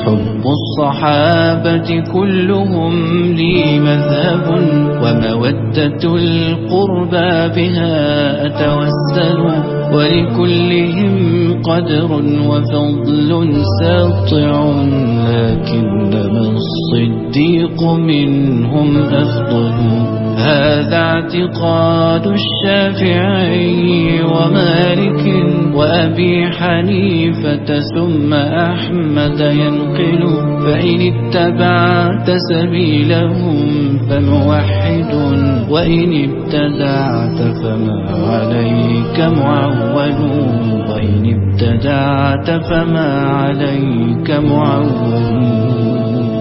حب الصحابة كلهم لي مذهب، ومودة القربى بها أتوسل، ولكلهم قدر وفضل ساطع، لكنما الصديق منهم أفضل. هذا اعتقاد الشافعي ومالك وأبي حنيفة ثم أحمد ينقل، فإن اتبعت سبيلهم فموحد، وإن ابتدعت فما عليك معول، وإن ابتدعت فما عليك معول.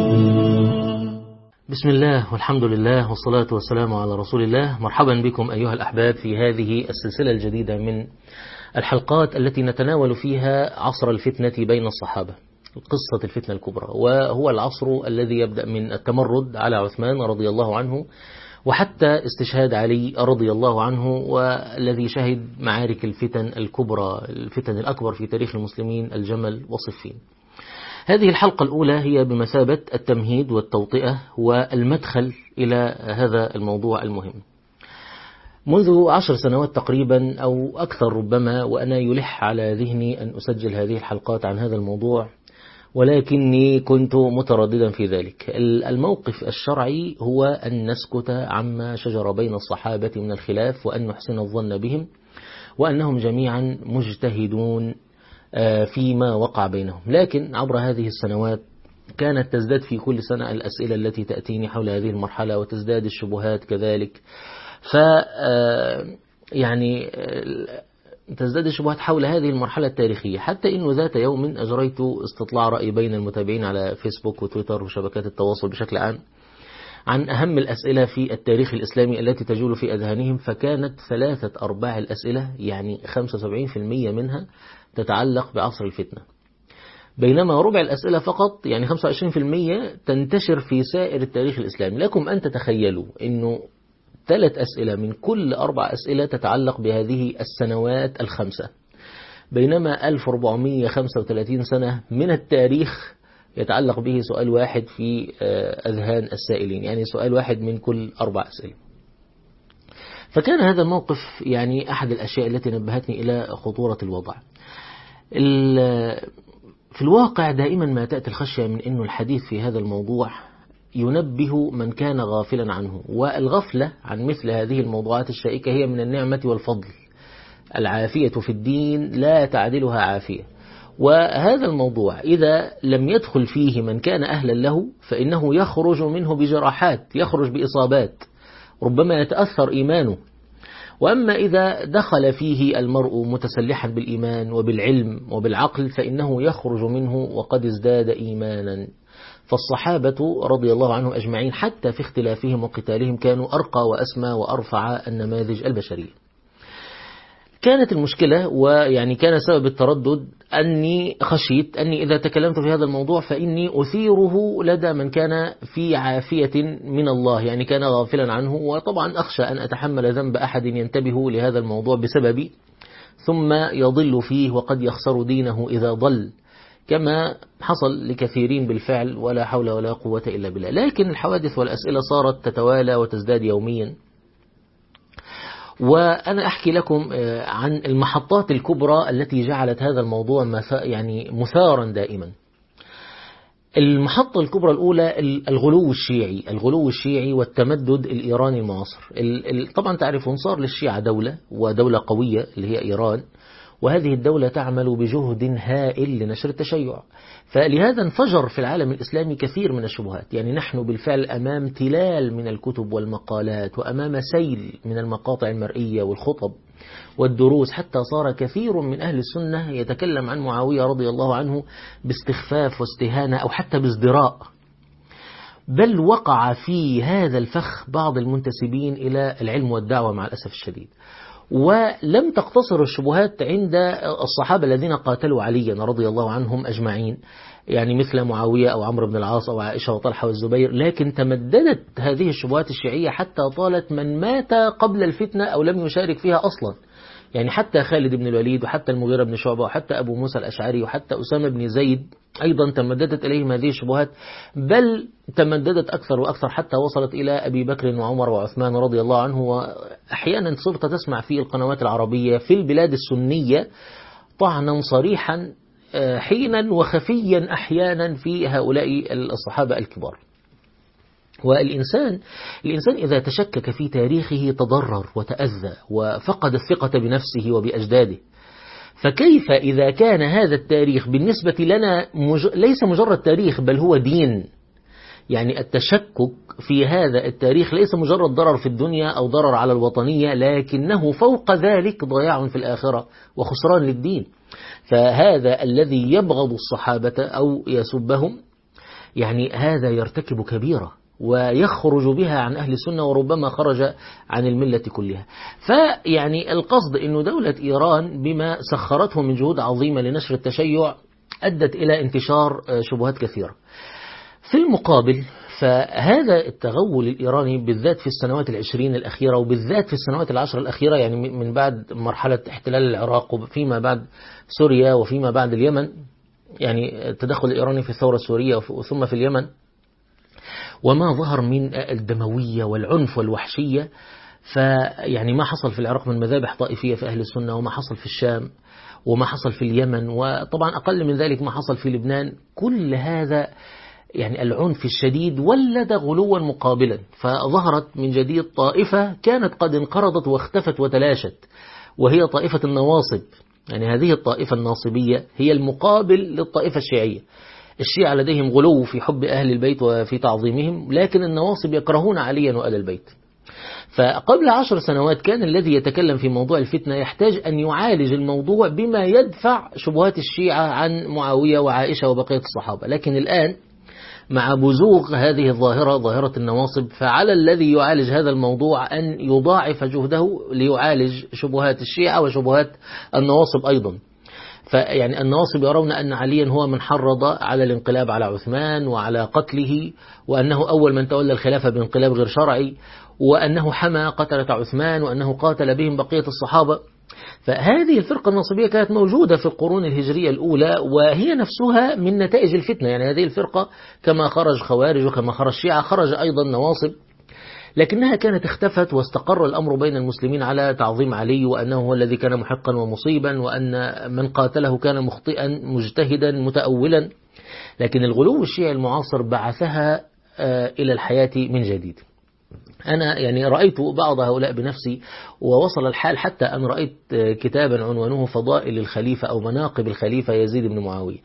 بسم الله والحمد لله والصلاة والسلام على رسول الله. مرحبا بكم أيها الأحباب في هذه السلسلة الجديدة من الحلقات التي نتناول فيها عصر الفتنة بين الصحابة، قصة الفتنة الكبرى، وهو العصر الذي يبدأ من التمرد على عثمان رضي الله عنه وحتى استشهاد علي رضي الله عنه، والذي شهد معارك الفتن الكبرى، الفتن الأكبر في تاريخ المسلمين، الجمل وصفين. هذه الحلقة الأولى هي بمثابة التمهيد والتوطئة والمدخل إلى هذا الموضوع المهم. منذ 10 سنوات تقريبا أو أكثر ربما وأنا يلح على ذهني أن أسجل هذه الحلقات عن هذا الموضوع، ولكني كنت مترددا في ذلك. الموقف الشرعي هو أن نسكت عما شجر بين الصحابة من الخلاف، وأن نحسن الظن بهم وأنهم جميعا مجتهدون فيما وقع بينهم. لكن عبر هذه السنوات كانت تزداد في كل سنة الأسئلة التي تأتيني حول هذه المرحلة، وتزداد الشبهات كذلك. تزداد الشبهات حول هذه المرحلة التاريخية، حتى إنه ذات يوم أجريت استطلاع رأي بين المتابعين على فيسبوك وتويتر وشبكات التواصل بشكل عام عن أهم الأسئلة في التاريخ الإسلامي التي تجول في أذهانهم، فكانت 3/4 الأسئلة، يعني 75% منها تتعلق بعصر الفتنة، بينما ربع الأسئلة فقط، يعني 25%، تنتشر في سائر التاريخ الإسلامي. لكم أن تتخيلوا أنه 3 أسئلة من كل 4 أسئلة تتعلق بهذه السنوات الخمسة، بينما 1435 سنة من التاريخ يتعلق به سؤال واحد في أذهان السائلين، يعني سؤال واحد من كل 4 أسئلة. فكان هذا الموقف يعني أحد الأشياء التي نبهتني إلى خطورة الوضع. في الواقع دائما ما تأتي الخشية من أن الحديث في هذا الموضوع ينبه من كان غافلا عنه، والغفلة عن مثل هذه الموضوعات الشائكة هي من النعمة والفضل. العافية في الدين لا تعدلها عافية، وهذا الموضوع إذا لم يدخل فيه من كان أهلا له فإنه يخرج منه بجراحات، يخرج بإصابات، ربما يتأثر إيمانه. وأما إذا دخل فيه المرء متسلحا بالإيمان وبالعلم وبالعقل فإنه يخرج منه وقد ازداد إيمانا. فالصحابة رضي الله عنهم أجمعين حتى في اختلافهم وقتالهم كانوا أرقى وأسمى وأرفع النماذج البشرية. كانت المشكلة ويعني كان سبب التردد أني خشيت أني إذا تكلمت في هذا الموضوع فإني أثيره لدى من كان في عافية من الله، يعني كان غافلا عنه، وطبعا أخشى أن أتحمل ذنب أحد ينتبه لهذا الموضوع بسببي ثم يضل فيه وقد يخسر دينه إذا ضل، كما حصل لكثيرين بالفعل، ولا حول ولا قوة إلا بالله. لكن الحوادث والأسئلة صارت تتوالى وتزداد يوميا، وأنا أحكي لكم عن المحطات الكبرى التي جعلت هذا الموضوع مثارا دائما. المحطة الكبرى الأولى الغلو الشيعي والتمدد الإيراني المعاصر. طبعا تعرفون صار للشيعة دولة، ودولة قوية اللي هي إيران، وهذه الدولة تعمل بجهد هائل لنشر التشيع، فلهذا انفجر في العالم الإسلامي كثير من الشبهات. يعني نحن بالفعل أمام تلال من الكتب والمقالات، وأمام سيل من المقاطع المرئية والخطب والدروس، حتى صار كثير من أهل السنة يتكلم عن معاوية رضي الله عنه باستخفاف واستهانة أو حتى بازدراء. بل وقع في هذا الفخ بعض المنتسبين إلى العلم والدعوة مع الأسف الشديد. ولم تقتصر الشبهات عند الصحابة الذين قاتلوا عليا رضي الله عنهم أجمعين، يعني مثل معاوية أو عمرو بن العاص أو عائشة وطلحة والزبير، لكن تمددت هذه الشبهات الشيعية حتى طالت من مات قبل الفتنة أو لم يشارك فيها أصلا. يعني حتى خالد بن الوليد وحتى المغيرة بن شعبة وحتى أبو موسى الأشعري وحتى أسامة بن زيد أيضا تمددت إليهم هذه الشبهات، بل تمددت أكثر وأكثر حتى وصلت إلى أبي بكر وعمر وعثمان رضي الله عنه. وأحيانا صرت تسمع في القنوات العربية في البلاد السنية طعنا صريحا حينا وخفيا أحيانا في هؤلاء الصحابة الكبار. والإنسان إذا تشكك في تاريخه تضرر وتأذى وفقد الثقة بنفسه وبأجداده، فكيف إذا كان هذا التاريخ بالنسبة لنا ليس مجرد تاريخ بل هو دين؟ يعني التشكك في هذا التاريخ ليس مجرد ضرر في الدنيا أو ضرر على الوطنية، لكنه فوق ذلك ضياع في الآخرة وخسران للدين. فهذا الذي يبغض الصحابة أو يسبهم يعني هذا يرتكب كبيرة ويخرج بها عن أهل السنة، وربما خرج عن الملة كلها. فيعني القصد أن دولة إيران بما سخرته من جهود عظيمة لنشر التشيع أدت إلى انتشار شبهات كثيرة. في المقابل فهذا التغول الإيراني بالذات في السنوات العشرين الأخيرة، وبالذات في السنوات العشر الأخيرة، يعني من بعد مرحلة احتلال العراق وفيما بعد سوريا وفيما بعد اليمن، يعني التدخل الإيراني في الثورة السورية وثم في اليمن، وما ظهر من الدموية والعنف والوحشية. فيعني ما حصل في العراق من مذابح طائفية في أهل السنة، وما حصل في الشام، وما حصل في اليمن، وطبعا أقل من ذلك ما حصل في لبنان، كل هذا يعني العنف الشديد ولد غلوا مقابلا. فظهرت من جديد طائفة كانت قد انقرضت واختفت وتلاشت، وهي طائفة النواصب. يعني هذه الطائفة الناصبية هي المقابل للطائفة الشيعية. الشيعة لديهم غلو في حب أهل البيت وفي تعظيمهم، لكن النواصب يكرهون عليا وآل البيت. فقبل 10 سنوات كان الذي يتكلم في موضوع الفتنة يحتاج أن يعالج الموضوع بما يدفع شبهات الشيعة عن معاوية وعائشة وبقية الصحابة. لكن الآن مع بزوغ هذه الظاهرة، ظاهرة النواصب، فعلى الذي يعالج هذا الموضوع أن يضاعف جهده ليعالج شبهات الشيعة وشبهات النواصب أيضا. فيعني النواصب يرون أن عليا هو من حرض على الانقلاب على عثمان وعلى قتله، وأنه أول من تولى الخلافة بانقلاب غير شرعي، وأنه حمى قتلة عثمان، وأنه قاتل بهم بقية الصحابة. فهذه الفرقة الناصبية كانت موجودة في القرون الهجرية الأولى، وهي نفسها من نتائج الفتنة. يعني هذه الفرقة كما خرج خوارج وكما خرج شيعة خرج أيضا نواصب، لكنها كانت اختفت، واستقر الأمر بين المسلمين على تعظيم علي، وأنه هو الذي كان محقا ومصيبا، وأن من قاتله كان مخطئا مجتهدا متأولا. لكن الغلو الشيعي المعاصر بعثها إلى الحياة من جديد. أنا يعني رأيت بعض هؤلاء بنفسي، ووصل الحال حتى أن رأيت كتابا عنوانه فضائل الخليفة أو مناقب الخليفة يزيد بن معاوية،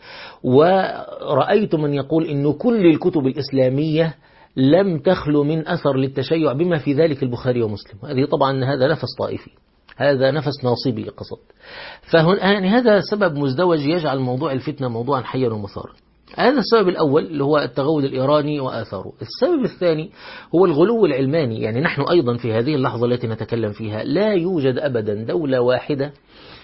ورأيت من يقول إن كل الكتب الإسلامية لم تخلو من أثر للتشيع بما في ذلك البخاري ومسلم. هذه طبعا هذا نفس طائفي، هذا نفس ناصبي قصد. يعني هذا سبب مزدوج يجعل موضوع الفتنة موضوعا حيا ومثارا. هذا السبب الأول اللي هو التغول الإيراني وآثاره. السبب الثاني هو الغلو العلماني. يعني نحن أيضا في هذه اللحظة التي نتكلم فيها لا يوجد أبدا دولة واحدة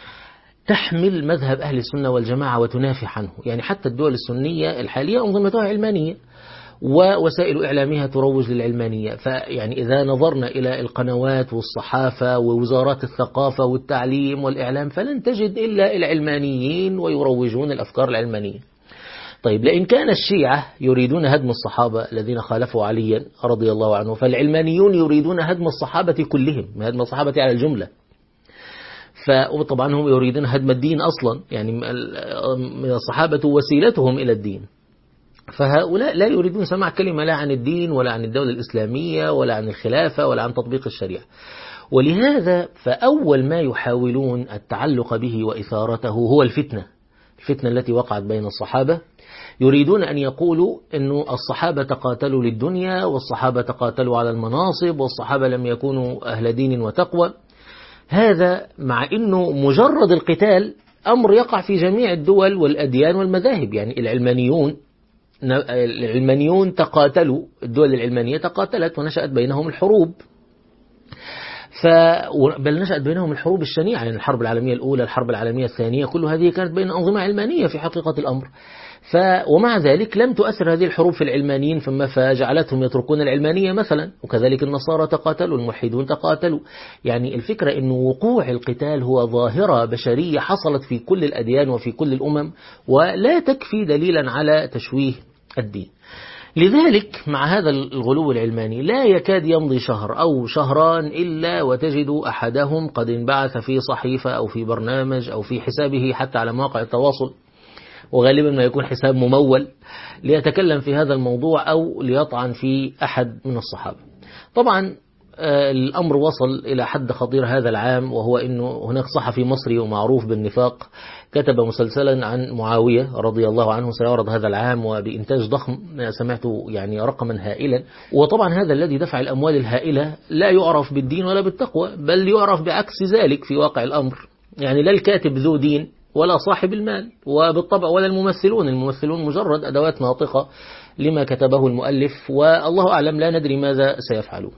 تحمل مذهب أهل السنة والجماعة وتنافح عنه. يعني حتى الدول السنية الحالية أنظمتها علمانية، ووسائل إعلامها تروج للعلمانية. فيعني إذا نظرنا إلى القنوات والصحافة ووزارات الثقافة والتعليم والإعلام فلن تجد إلا العلمانيين ويروجون الأفكار العلمانية. طيب، لئن كان الشيعة يريدون هدم الصحابة الذين خالفوا عليا رضي الله عنه، فالعلمانيون يريدون هدم الصحابة كلهم، هدم الصحابة على الجملة. فطبعا هم يريدون هدم الدين أصلا، يعني من الصحابة وسيلتهم إلى الدين. فهؤلاء لا يريدون سماع كلمة لا عن الدين ولا عن الدولة الإسلامية ولا عن الخلافة ولا عن تطبيق الشريعة. ولهذا فأول ما يحاولون التعلق به وإثارته هو الفتنة التي وقعت بين الصحابة. يريدون أن يقولوا أن الصحابة تقاتلوا للدنيا، والصحابة تقاتلوا على المناصب، والصحابة لم يكونوا أهل دين وتقوى. هذا مع أنه مجرد القتال أمر يقع في جميع الدول والأديان والمذاهب. يعني العلمانيون تقاتلوا، الدول العلمانية تقاتلت ونشأت بينهم الحروب، بل نشأت بينهم الحروب الشنيعة. يعني الحرب العالمية الأولى، الحرب العالمية الثانية، كل هذه كانت بين أنظمة علمانية في حقيقة الأمر. ومع ذلك لم تؤثر هذه الحروب في العلمانيين فجعلتهم يتركون العلمانية مثلا، وكذلك النصارى تقاتلوا، الملحدون تقاتلوا. يعني الفكرة أن وقوع القتال هو ظاهرة بشرية حصلت في كل الأديان وفي كل الأمم، ولا تكفي دليلا على تشويه الدين. لذلك مع هذا الغلو العلماني لا يكاد يمضي شهر أو شهران إلا وتجد أحدهم قد انبعث في صحيفة أو في برنامج أو في حسابه حتى على مواقع التواصل، وغالبا ما يكون حساب ممول، ليتكلم في هذا الموضوع أو ليطعن في أحد من الصحابة. طبعا الأمر وصل إلى حد خطير هذا العام، وهو أنه هناك صحفي مصري ومعروف بالنفاق كتب مسلسلا عن معاوية رضي الله عنه سيعرض هذا العام وبإنتاج ضخم، سمعت يعني رقما هائلا. وطبعا هذا الذي دفع الأموال الهائلة لا يعرف بالدين ولا بالتقوى، بل يعرف بعكس ذلك في واقع الأمر. يعني لا الكاتب ذو دين ولا صاحب المال، وبالطبع ولا الممثلون مجرد أدوات ناطقة لما كتبه المؤلف، والله أعلم لا ندري ماذا سيفعلون.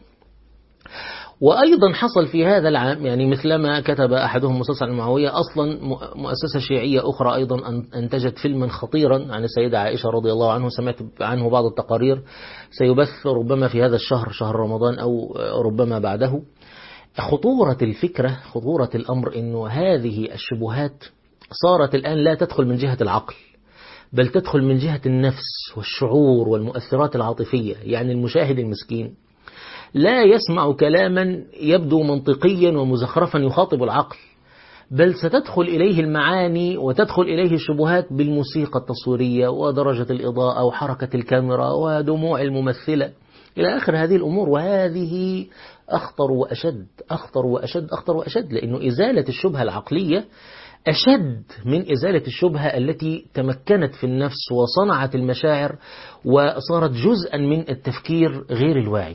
وأيضا حصل في هذا العام يعني مثلما كتب أحدهم مسلسل عن معاوية، أصلا مؤسسة شيعية أخرى أيضا أنتجت فيلما خطيرا عن السيدة عائشة رضي الله عنه، سمعت عنه بعض التقارير، سيبث ربما في هذا الشهر، شهر رمضان أو ربما بعده. خطورة الفكرة، خطورة الأمر أنه هذه الشبهات صارت الآن لا تدخل من جهة العقل، بل تدخل من جهة النفس والشعور والمؤثرات العاطفية. يعني المشاهد المسكين لا يسمع كلاما يبدو منطقيا ومزخرفا يخاطب العقل، بل ستدخل إليه المعاني وتدخل إليه الشبهات بالموسيقى التصويرية ودرجة الإضاءة وحركة الكاميرا ودموع الممثلة إلى آخر هذه الأمور. وهذه أخطر وأشد، أخطر وأشد، أخطر وأشد، لأنه إزالة الشبهة العقلية أشد من إزالة الشبهة التي تمكنت في النفس وصنعت المشاعر وصارت جزءا من التفكير غير الواعي.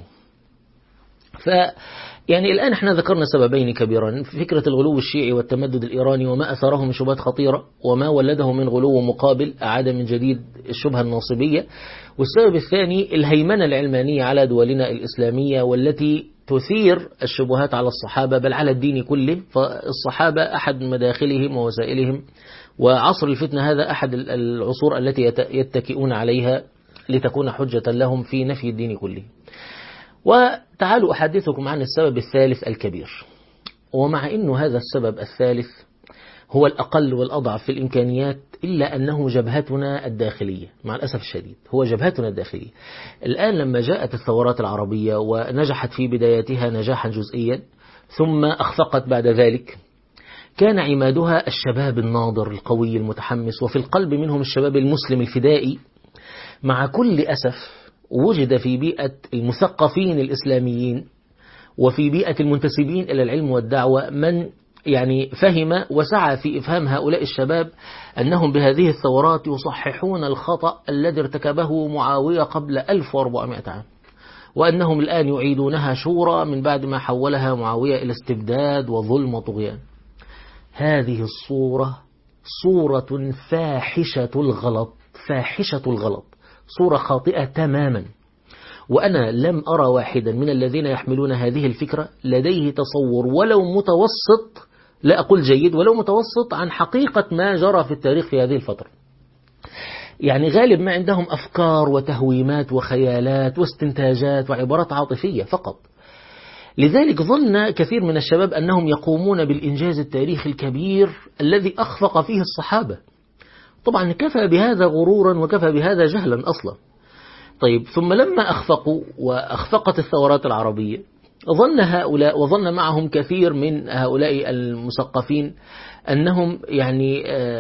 يعني الآن احنا ذكرنا سببين كبيران، فكرة الغلو الشيعي والتمدد الإيراني وما أثره من شبهات خطيرة، وما ولده من غلو مقابل أعاد من جديد الشبهة الناصبية. والسبب الثاني الهيمنة العلمانية على دولنا الإسلامية، والتي تثير الشبهات على الصحابة بل على الدين كله. فالصحابة أحد مداخلهم ووسائلهم، وعصر الفتنة هذا أحد العصور التي يتكئون عليها لتكون حجة لهم في نفي الدين كله. وتعالوا أحدثكم عن السبب الثالث الكبير، ومع أنه هذا السبب الثالث هو الأقل والأضعف في الإمكانيات، إلا أنه جبهتنا الداخلية. مع الأسف الشديد هو جبهتنا الداخلية. الآن لما جاءت الثورات العربية ونجحت في بدايتها نجاحا جزئيا ثم أخفقت بعد ذلك، كان عمادها الشباب الناضر القوي المتحمس، وفي القلب منهم الشباب المسلم الفدائي. مع كل أسف وجد في بيئة المثقفين الإسلاميين وفي بيئة المنتسبين إلى العلم والدعوة من يعني فهم وسعى في إفهام هؤلاء الشباب أنهم بهذه الثورات يصححون الخطأ الذي ارتكبه معاوية قبل 1400 عام، وأنهم الآن يعيدونها شورى من بعد ما حولها معاوية إلى استبداد وظلم وطغيان. هذه الصورة صورة فاحشة الغلط، فاحشة الغلط، صورة خاطئة تماما. وأنا لم أرى واحدا من الذين يحملون هذه الفكرة لديه تصور ولو متوسط، لا أقول جيد، ولو متوسط عن حقيقة ما جرى في التاريخ في هذه الفترة. يعني غالب ما عندهم أفكار وتهويمات وخيالات واستنتاجات وعبارات عاطفية فقط. لذلك ظن كثير من الشباب أنهم يقومون بالإنجاز التاريخي الكبير الذي أخفق فيه الصحابة. طبعا كفى بهذا غرورا وكفى بهذا جهلا أصلا. طيب ثم لما أخفقوا وأخفقت الثورات العربية، ظن هؤلاء وظن معهم كثير من هؤلاء المثقفين أنهم يعني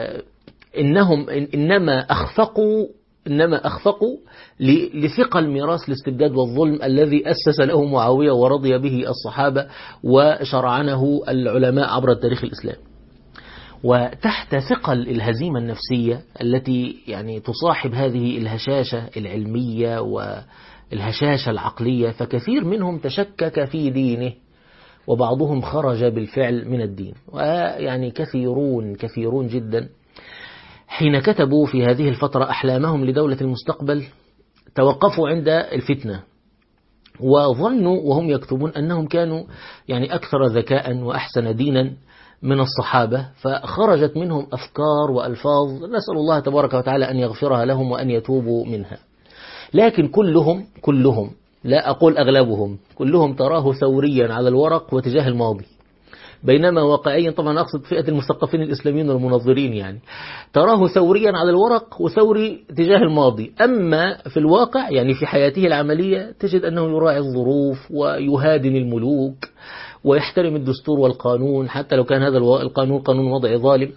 إنما أخفقوا لثقل ميراث الاستبداد والظلم الذي أسس له معاوية ورضي به الصحابة وشرعنه العلماء عبر التاريخ الإسلامي. وتحت ثقل الهزيمة النفسية التي يعني تصاحب هذه الهشاشة العلمية والهشاشة العقلية، فكثير منهم تشكك في دينه، وبعضهم خرج بالفعل من الدين. ويعني كثيرون جدا حين كتبوا في هذه الفترة أحلامهم لدولة المستقبل توقفوا عند الفتنة، وظنوا وهم يكتبون أنهم كانوا يعني أكثر ذكاء وأحسن دينا من الصحابة، فخرجت منهم أفكار وألفاظ نسأل الله تبارك وتعالى أن يغفرها لهم وأن يتوبوا منها. لكن كلهم لا أقول أغلبهم، كلهم تراه ثوريا على الورق وتجاه الماضي، بينما واقعيا طبعا أقصد فئة المثقفين الإسلاميين والمنظرين، يعني تراه ثوريا على الورق وثوري تجاه الماضي، أما في الواقع يعني في حياته العملية تجد أنه يراعي الظروف ويهادن الملوك ويحترم الدستور والقانون حتى لو كان هذا القانون قانون وضعي ظالم.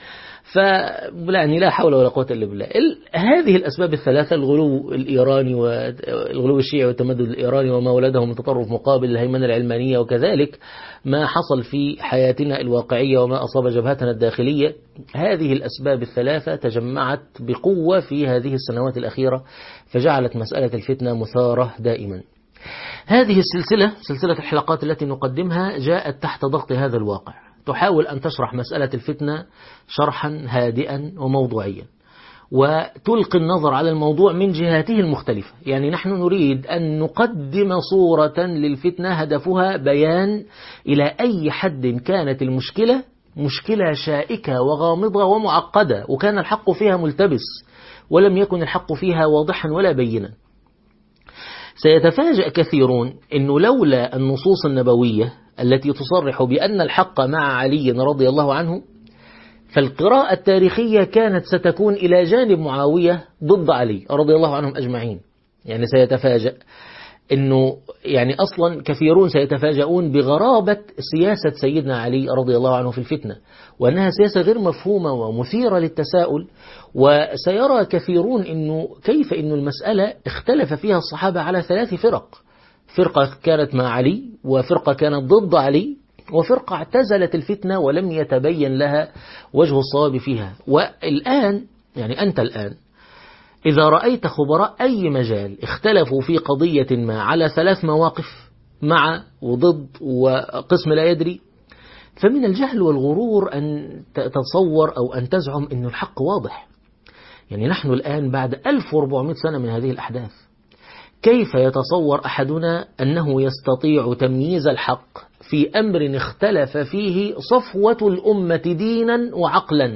يعني لا حول ولا قوة إلا بالله. هذه الأسباب الثلاثة، الغلو الإيراني والغلو الشيعي والتمدد الإيراني وما ولده من تطرف مقابل الهيمنة العلمانية، وكذلك ما حصل في حياتنا الواقعية وما أصاب جبهتنا الداخلية، هذه الأسباب الثلاثة تجمعت بقوة في هذه السنوات الأخيرة فجعلت مسألة الفتنة مثارة دائما. هذه سلسلة الحلقات التي نقدمها جاءت تحت ضغط هذا الواقع، تحاول أن تشرح مسألة الفتنة شرحا هادئا وموضوعيا، وتلقي النظر على الموضوع من جهاته المختلفة. يعني نحن نريد أن نقدم صورة للفتنة هدفها بيان إلى أي حد كانت المشكلة مشكلة شائكة وغامضة ومعقدة، وكان الحق فيها ملتبس ولم يكن الحق فيها واضحا ولا بينا. سيتفاجأ كثيرون أنه لولا النصوص النبوية التي تصرح بأن الحق مع علي رضي الله عنه، فالقراءة التاريخية كانت ستكون إلى جانب معاوية ضد علي رضي الله عنهم أجمعين. يعني سيتفاجأ أنه يعني أصلا كثيرون سيتفاجؤون بغرابة سياسة سيدنا علي رضي الله عنه في الفتنة، وأنها سياسة غير مفهومة ومثيرة للتساؤل. وسيرى كثيرون أنه كيف أن المسألة اختلف فيها الصحابة على 3 فرق، فرقة كانت مع علي، وفرقة كانت ضد علي، وفرقة اعتزلت الفتنة ولم يتبين لها وجه الصواب فيها. والآن يعني أنت الآن إذا رأيت خبراء أي مجال اختلفوا في قضية ما على 3 مواقف، مع وضد وقسم لا يدري، فمن الجهل والغرور أن تتصور أو أن تزعم أن الحق واضح. يعني نحن الآن بعد 1400 سنة من هذه الأحداث، كيف يتصور أحدنا أنه يستطيع تمييز الحق في أمر اختلف فيه صفوة الأمة دينا وعقلا؟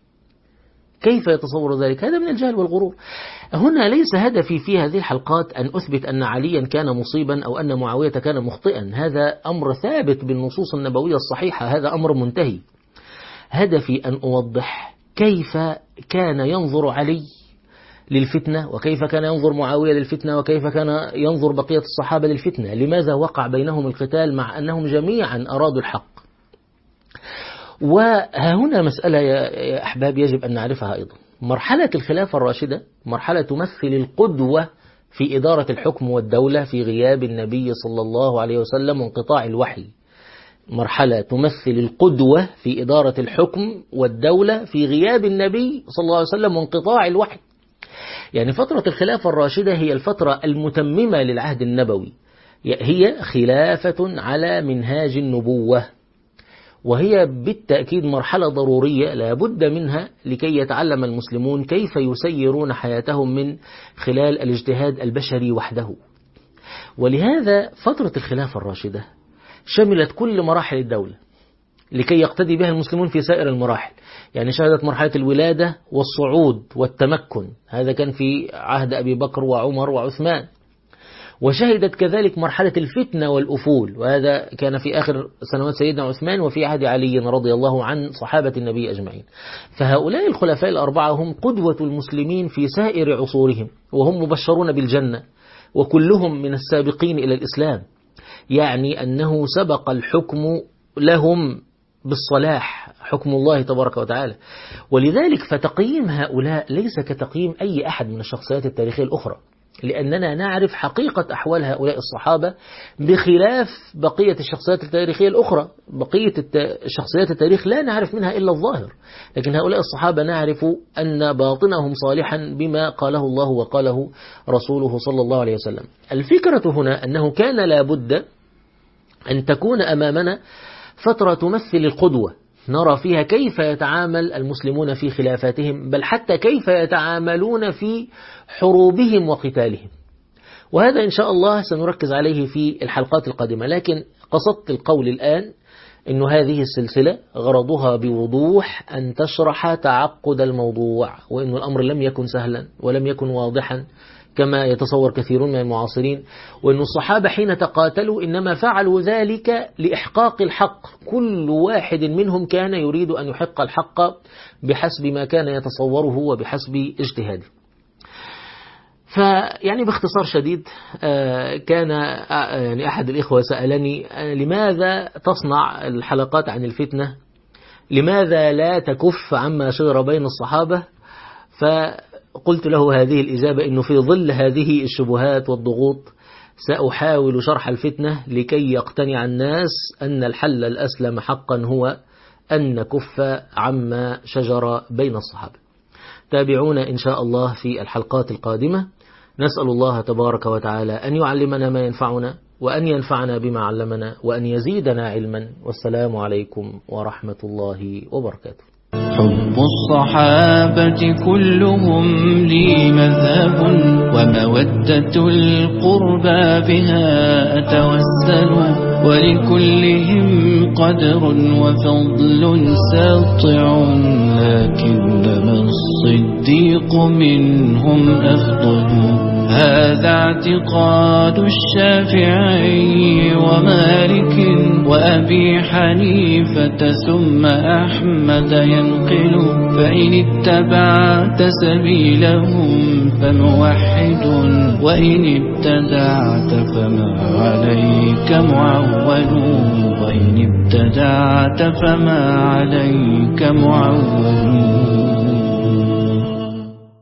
كيف يتصور ذلك؟ هذا من الجهل والغرور. هنا ليس هدفي في هذه الحلقات أن أثبت أن عليا كان مصيبا أو أن معاوية كان مخطئا، هذا أمر ثابت بالنصوص النبوية الصحيحة، هذا أمر منتهي. هدفي أن أوضح كيف كان ينظر علي للفتنة، وكيف كان ينظر معاوية للفتنة، وكيف كان ينظر بقية الصحابة للفتنة، لماذا وقع بينهم القتال مع أنهم جميعا أرادوا الحق. وهنا مسألة يا أحباب يجب أن نعرفها أيضا. مرحلة الخلافة الراشدة مرحلة تمثل القدوة في إدارة الحكم والدولة في غياب النبي صلى الله عليه وسلم وانقطاع الوحي. مرحلة تمثل القدوة في إدارة الحكم والدولة في غياب النبي صلى الله عليه وسلم وانقطاع الوحي. يعني فترة الخلافة الراشدة هي الفترة المتممة للعهد النبوي، هي خلافة على منهاج النبوة، وهي بالتأكيد مرحلة ضرورية لا بد منها لكي يتعلم المسلمون كيف يسيرون حياتهم من خلال الاجتهاد البشري وحده. ولهذا فترة الخلافة الراشدة شملت كل مراحل الدولة لكي يقتدي بها المسلمون في سائر المراحل. يعني شهدت مرحلة الولادة والصعود والتمكن، هذا كان في عهد أبي بكر وعمر وعثمان. وشهدت كذلك مرحلة الفتنة والأفول، وهذا كان في آخر سنوات سيدنا عثمان وفي عهد علي رضي الله عن صحابة النبي أجمعين. فهؤلاء الخلفاء الأربعة هم قدوة المسلمين في سائر عصورهم، وهم مبشرون بالجنة، وكلهم من السابقين إلى الإسلام. يعني أنه سبق الحكم لهم بالصلاح، حكم الله تبارك وتعالى. ولذلك فتقييم هؤلاء ليس كتقييم أي أحد من الشخصيات التاريخية الأخرى، لأننا نعرف حقيقة أحوال هؤلاء الصحابة بخلاف بقية الشخصيات التاريخية الأخرى. بقية الشخصيات التاريخ لا نعرف منها إلا الظاهر، لكن هؤلاء الصحابة نعرف أن باطنهم صالحا بما قاله الله وقاله رسوله صلى الله عليه وسلم. الفكرة هنا أنه كان لابد أن تكون أمامنا فترة تمثل القدوة، نرى فيها كيف يتعامل المسلمون في خلافاتهم، بل حتى كيف يتعاملون في حروبهم وقتالهم. وهذا إن شاء الله سنركز عليه في الحلقات القادمة، لكن قصدت القول الآن إن هذه السلسلة غرضها بوضوح أن تشرح تعقد الموضوع، وإن الأمر لم يكن سهلا ولم يكن واضحا كما يتصور كثيرون من المعاصرين، وأن الصحابة حين تقاتلوا إنما فعلوا ذلك لإحقاق الحق، كل واحد منهم كان يريد أن يحق الحق بحسب ما كان يتصوره وبحسب اجتهاده. فيعني باختصار شديد كان يعني أحد الإخوة سألني لماذا تصنع الحلقات عن الفتنة، لماذا لا تكف عما شجر بين الصحابة؟ فقلت له هذه الإجابة، إنه في ظل هذه الشبهات والضغوط سأحاول شرح الفتنة لكي يقتنع الناس أن الحل الأسلم حقا هو أن نكف عما شجر بين الصحابة. تابعونا إن شاء الله في الحلقات القادمة. نسأل الله تبارك وتعالى أن يعلمنا ما ينفعنا، وأن ينفعنا بما علمنا، وأن يزيدنا علما. والسلام عليكم ورحمة الله وبركاته. حب الصحابة كلهم لي مذهب، ومودة القربى بها أتوسل، ولكلهم قدر وفضل ساطع، لكنما الصديق منهم أفضل. هذا اعتقاد الشافعي ومالك وأبي حنيفة ثم أحمد ينقل. فإن اتبعت سبيلهم فموحد، وإن ابتدعت فما عليك معول، وإن ابتدعت فما عليك معول.